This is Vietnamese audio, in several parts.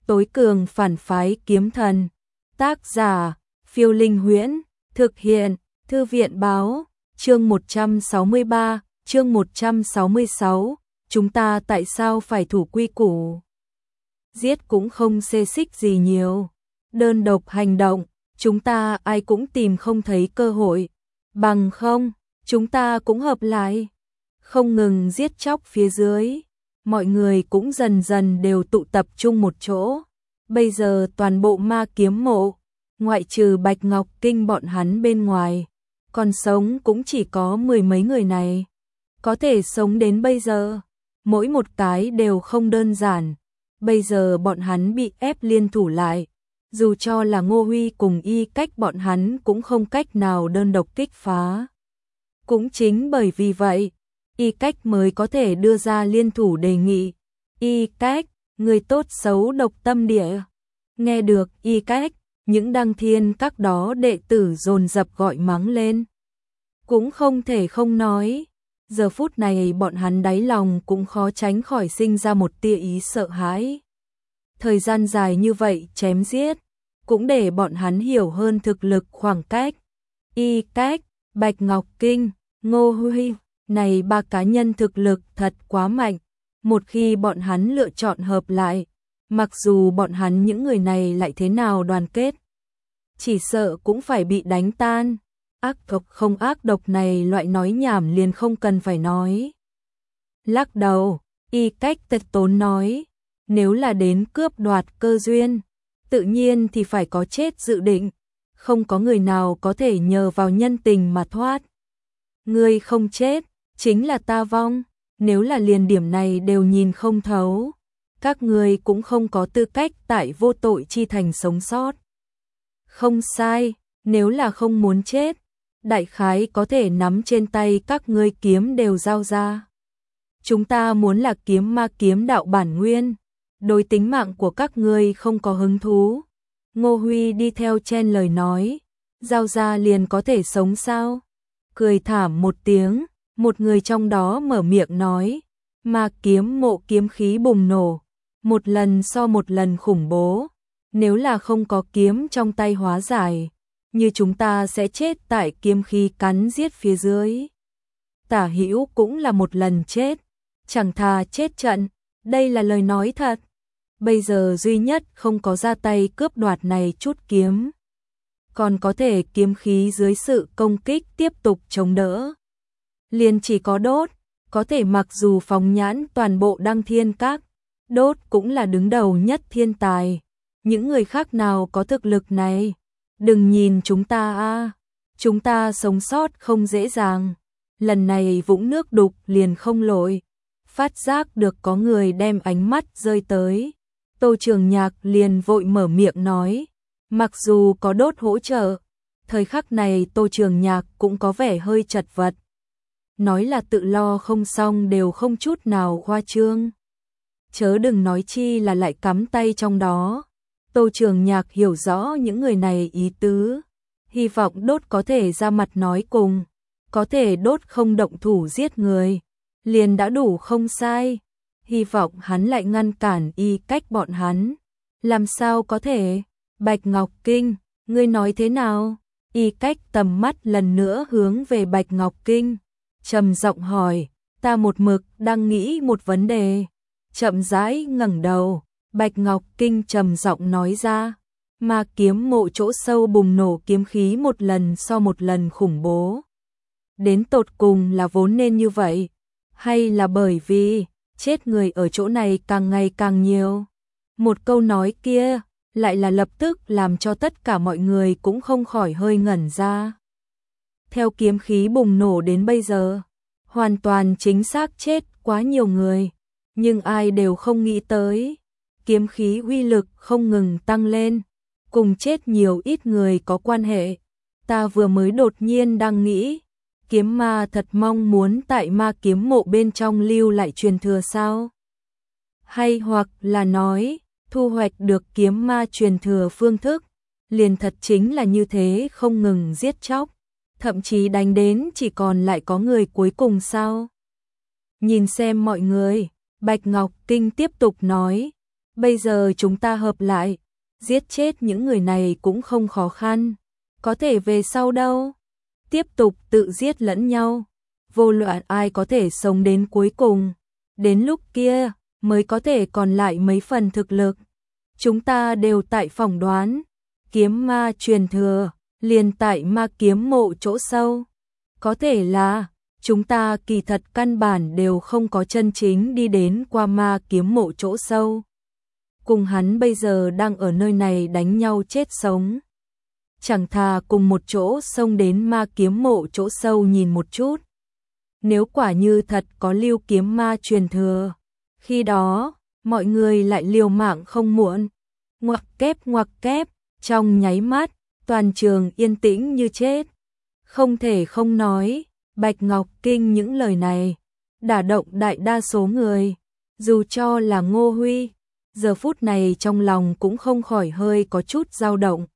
Tối cường phản phái kiếm thần. Tác giả, Phiêu Linh Huyễn. Thực hiện, Thư viện Báo. Chương 163, chương 166. Chúng ta tại sao phải thủ quy củ? Giết cũng không xê xích gì nhiều. Đơn độc hành động, chúng ta ai cũng tìm không thấy cơ hội. Bằng không, chúng ta cũng hợp lại. Không ngừng giết chóc phía dưới. Mọi người cũng dần dần đều tụ tập trung một chỗ. Bây giờ toàn bộ ma kiếm mộ, ngoại trừ Bạch Ngọc Kinh bọn hắn bên ngoài, còn sống cũng chỉ có mười mấy người này. Có thể sống đến bây giờ, mỗi một cái đều không đơn giản. Bây giờ bọn hắn bị ép liên thủ lại, dù cho là Ngô Huy cùng Y Cách bọn hắn cũng không cách nào đơn độc kích phá. Cũng chính bởi vì vậy, Y Cách mới có thể đưa ra liên thủ đề nghị. Y Cách, người tốt xấu độc tâm địa. Nghe được Y Cách, những đăng thiên các đó đệ tử dồn dập gọi mắng lên. Cũng không thể không nói, giờ phút này bọn hắn đáy lòng cũng khó tránh khỏi sinh ra một tia ý sợ hãi. Thời gian dài như vậy chém giết, cũng để bọn hắn hiểu hơn thực lực khoảng cách. Y Cách, Bạch Ngọc Kinh, Ngô Huy, này ba cá nhân thực lực thật quá mạnh. Một khi bọn hắn lựa chọn hợp lại, mặc dù bọn hắn những người này lại thế nào đoàn kết, chỉ sợ cũng phải bị đánh tan. Ác độc không ác độc này loại nói nhảm liền không cần phải nói. Lắc đầu, Y Cách tật tốn nói, nếu là đến cướp đoạt cơ duyên, tự nhiên thì phải có chết dự định, không có người nào có thể nhờ vào nhân tình mà thoát. Ngươi không chết, chính là ta vong, nếu là liền điểm này đều nhìn không thấu, các ngươi cũng không có tư cách tại vô tội chi thành sống sót. Không sai, nếu là không muốn chết, đại khái có thể nắm trên tay các ngươi kiếm đều giao ra. Chúng ta muốn là kiếm ma kiếm đạo bản nguyên, đối tính mạng của các ngươi không có hứng thú. Ngô Huy đi theo chen lời nói, giao ra liền có thể sống sao? Cười thảm một tiếng, một người trong đó mở miệng nói, ma kiếm mộ kiếm khí bùng nổ, một lần so một lần khủng bố, nếu là không có kiếm trong tay hóa giải, như chúng ta sẽ chết tại kiếm khí cắn giết phía dưới. Tả Hữu cũng là một lần chết, chẳng thà chết trận, đây là lời nói thật. Bây giờ duy nhất không có ra tay cướp đoạt này chút kiếm, còn có thể kiếm khí dưới sự công kích tiếp tục chống đỡ. Liền chỉ có Đốt, có thể mặc dù phóng nhãn toàn bộ đăng thiên các, Đốt cũng là đứng đầu nhất thiên tài. Những người khác nào có thực lực này? Đừng nhìn chúng ta a, chúng ta sống sót không dễ dàng. Lần này vũng nước đục liền không lội. Phát giác được có người đem ánh mắt rơi tới, Tô Trường Nhạc liền vội mở miệng nói, mặc dù có Đốt hỗ trợ, thời khắc này Tô Trường Nhạc cũng có vẻ hơi chật vật. Nói là tự lo không xong đều không chút nào khoa trương. Chớ đừng nói chi là lại cắm tay trong đó. Tô Trường Nhạc hiểu rõ những người này ý tứ, hy vọng Đốt có thể ra mặt nói cùng, có thể Đốt không động thủ giết người, liền đã đủ không sai. Hy vọng hắn lại ngăn cản Y Cách bọn hắn. Làm sao có thể? Bạch Ngọc Kinh, ngươi nói thế nào? Y Cách tầm mắt lần nữa hướng về Bạch Ngọc Kinh, trầm giọng hỏi, ta một mực đang nghĩ một vấn đề. Chậm rãi ngẩng đầu, Bạch Ngọc Kinh trầm giọng nói ra, ma kiếm mộ chỗ sâu bùng nổ kiếm khí một lần so một lần khủng bố. Đến tột cùng là vốn nên như vậy, hay là bởi vì chết người ở chỗ này càng ngày càng nhiều? Một câu nói kia lại là lập tức làm cho tất cả mọi người cũng không khỏi hơi ngẩn ra. Theo kiếm khí bùng nổ đến bây giờ, hoàn toàn chính xác chết quá nhiều người, nhưng ai đều không nghĩ tới, kiếm khí uy lực không ngừng tăng lên, cùng chết nhiều ít người có quan hệ. Ta vừa mới đột nhiên đang nghĩ, kiếm ma thật mong muốn tại ma kiếm mộ bên trong lưu lại truyền thừa sao? Hay hoặc là nói, thu hoạch được kiếm ma truyền thừa phương thức, liền thật chính là như thế không ngừng giết chóc, thậm chí đánh đến chỉ còn lại có người cuối cùng sao? Nhìn xem mọi người, Bạch Ngọc Kinh tiếp tục nói, Bây giờ chúng ta hợp lại, giết chết những người này cũng không khó khăn. Có thể về sau đâu, tiếp tục tự giết lẫn nhau, vô luận ai có thể sống đến cuối cùng. Đến lúc kia mới có thể còn lại mấy phần thực lực. Chúng ta đều tại phỏng đoán, kiếm ma truyền thừa liền tại ma kiếm mộ chỗ sâu. Có thể là chúng ta kỳ thật căn bản đều không có chân chính đi đến qua ma kiếm mộ chỗ sâu. Cùng hắn bây giờ đang ở nơi này đánh nhau chết sống. Chẳng thà cùng một chỗ xông đến ma kiếm mộ chỗ sâu nhìn một chút. Nếu quả như thật có lưu kiếm ma truyền thừa, khi đó mọi người lại liều mạng không muộn. Ngoặc kép, trong nháy mắt, toàn trường yên tĩnh như chết. Không thể không nói, Bạch Ngọc Kinh những lời này đả động đại đa số người, dù cho là Ngô Huy, giờ phút này trong lòng cũng không khỏi hơi có chút dao động.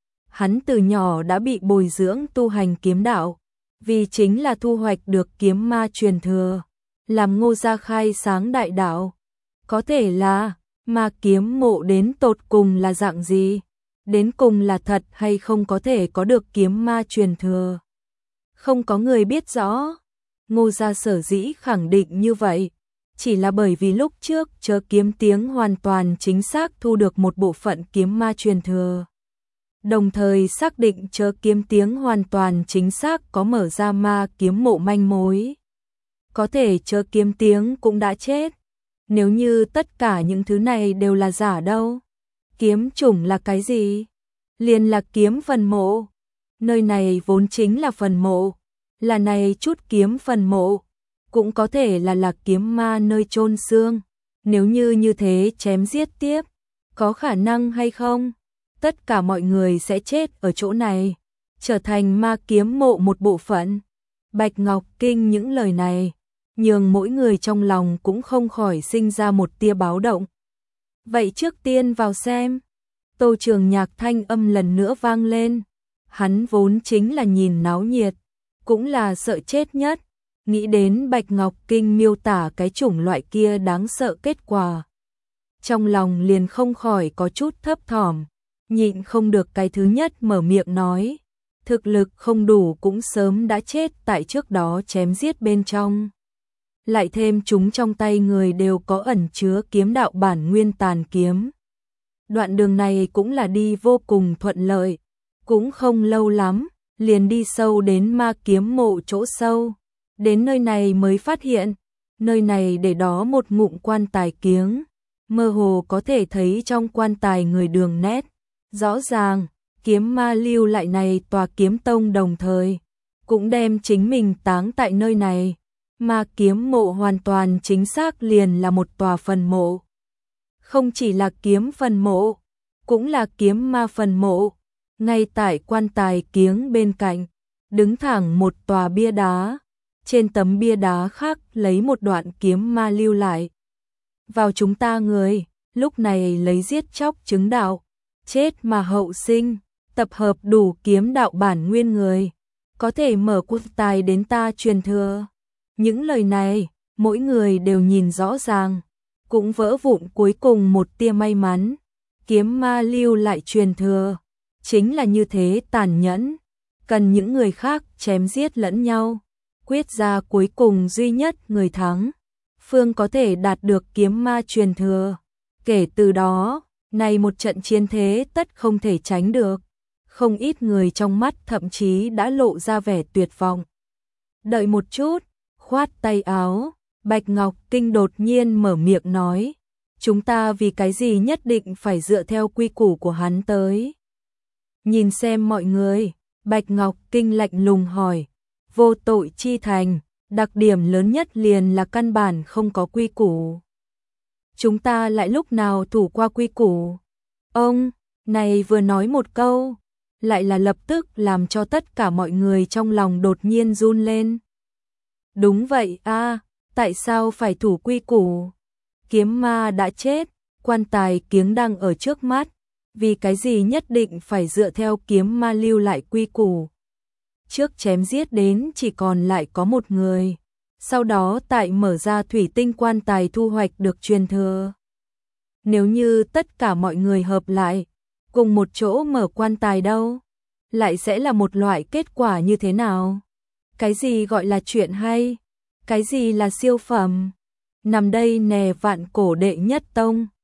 Hắn từ nhỏ đã bị bồi dưỡng tu hành kiếm đạo, vì chính là thu hoạch được kiếm ma truyền thừa, làm Ngô gia khai sáng đại đạo. Có thể là ma kiếm mộ đến tột cùng là dạng gì, đến cùng là thật hay không có thể có được kiếm ma truyền thừa. Không có người biết rõ. Ngô gia sở dĩ khẳng định như vậy, chỉ là bởi vì lúc trước Chớ Kiếm Tiếng hoàn toàn chính xác thu được một bộ phận kiếm ma truyền thừa. Đồng thời xác định Chớ Kiếm Tiếng hoàn toàn chính xác có mở ra ma kiếm mộ manh mối. Có thể Chớ Kiếm Tiếng cũng đã chết. Nếu như tất cả những thứ này đều là giả đâu? Kiếm chủng là cái gì? Liền là kiếm phần mộ. Nơi này vốn chính là phần mộ. Là này chút kiếm phần mộ. Cũng có thể là kiếm ma nơi chôn xương. Nếu như thế chém giết tiếp, có khả năng hay không? Tất cả mọi người sẽ chết ở chỗ này, trở thành ma kiếm mộ một bộ phận. Bạch Ngọc Kinh những lời này, nhường mỗi người trong lòng cũng không khỏi sinh ra một tia báo động. Vậy trước tiên vào xem. Tô Trường Nhạc thanh âm lần nữa vang lên. Hắn vốn chính là nhìn náo nhiệt, cũng là sợ chết nhất. Nghĩ đến Bạch Ngọc Kinh miêu tả cái chủng loại kia đáng sợ kết quả, trong lòng liền không khỏi có chút thấp thỏm, nhịn không được cái thứ nhất mở miệng nói, thực lực không đủ cũng sớm đã chết tại trước đó chém giết bên trong. Lại thêm chúng trong tay người đều có ẩn chứa kiếm đạo bản nguyên tàn kiếm. Đoạn đường này cũng là đi vô cùng thuận lợi, cũng không lâu lắm, liền đi sâu đến ma kiếm mộ chỗ sâu. Đến nơi này mới phát hiện, nơi này để đó một ngụm quan tài kiếng, mơ hồ có thể thấy trong quan tài người đường nét. Rõ ràng, kiếm ma lưu lại này tòa kiếm tông đồng thời, cũng đem chính mình táng tại nơi này. Ma kiếm mộ hoàn toàn chính xác liền là một tòa phần mộ. Không chỉ là kiếm phần mộ, cũng là kiếm ma phần mộ. Ngay tại quan tài kiếng bên cạnh, đứng thẳng một tòa bia đá. Trên tấm bia đá khác lấy một đoạn kiếm ma lưu lại. Vào chúng ta người, lúc này lấy giết chóc chứng đạo, chết mà hậu sinh, tập hợp đủ kiếm đạo bản nguyên người, có thể mở quan tài đến ta truyền thừa. Những lời này, mỗi người đều nhìn rõ ràng, cũng vỡ vụn cuối cùng một tia may mắn. Kiếm ma lưu lại truyền thừa, chính là như thế tàn nhẫn, cần những người khác chém giết lẫn nhau, quyết ra cuối cùng duy nhất người thắng, phương có thể đạt được kiếm ma truyền thừa. Kể từ đó, này một trận chiến thế tất không thể tránh được. Không ít người trong mắt thậm chí đã lộ ra vẻ tuyệt vọng. Đợi một chút, khoát tay áo, Bạch Ngọc Kinh đột nhiên mở miệng nói, chúng ta vì cái gì nhất định phải dựa theo quy củ của hắn tới. Nhìn xem mọi người, Bạch Ngọc Kinh lạnh lùng hỏi, vô tội chi thành, đặc điểm lớn nhất liền là căn bản không có quy củ. Chúng ta lại lúc nào thủ qua quy củ? Ông này vừa nói một câu, lại là lập tức làm cho tất cả mọi người trong lòng đột nhiên run lên. Đúng vậy a, tại sao phải thủ quy củ? Kiếm ma đã chết, quan tài kiếng đang ở trước mắt, vì cái gì nhất định phải dựa theo kiếm ma lưu lại quy củ? Trước chém giết đến chỉ còn lại có một người, sau đó tại mở ra thủy tinh quan tài thu hoạch được truyền thừa. Nếu như tất cả mọi người hợp lại, cùng một chỗ mở quan tài đâu, lại sẽ là một loại kết quả như thế nào? Cái gì gọi là chuyện hay? Cái gì là siêu phẩm? Nằm đây nè vạn cổ đệ nhất tông.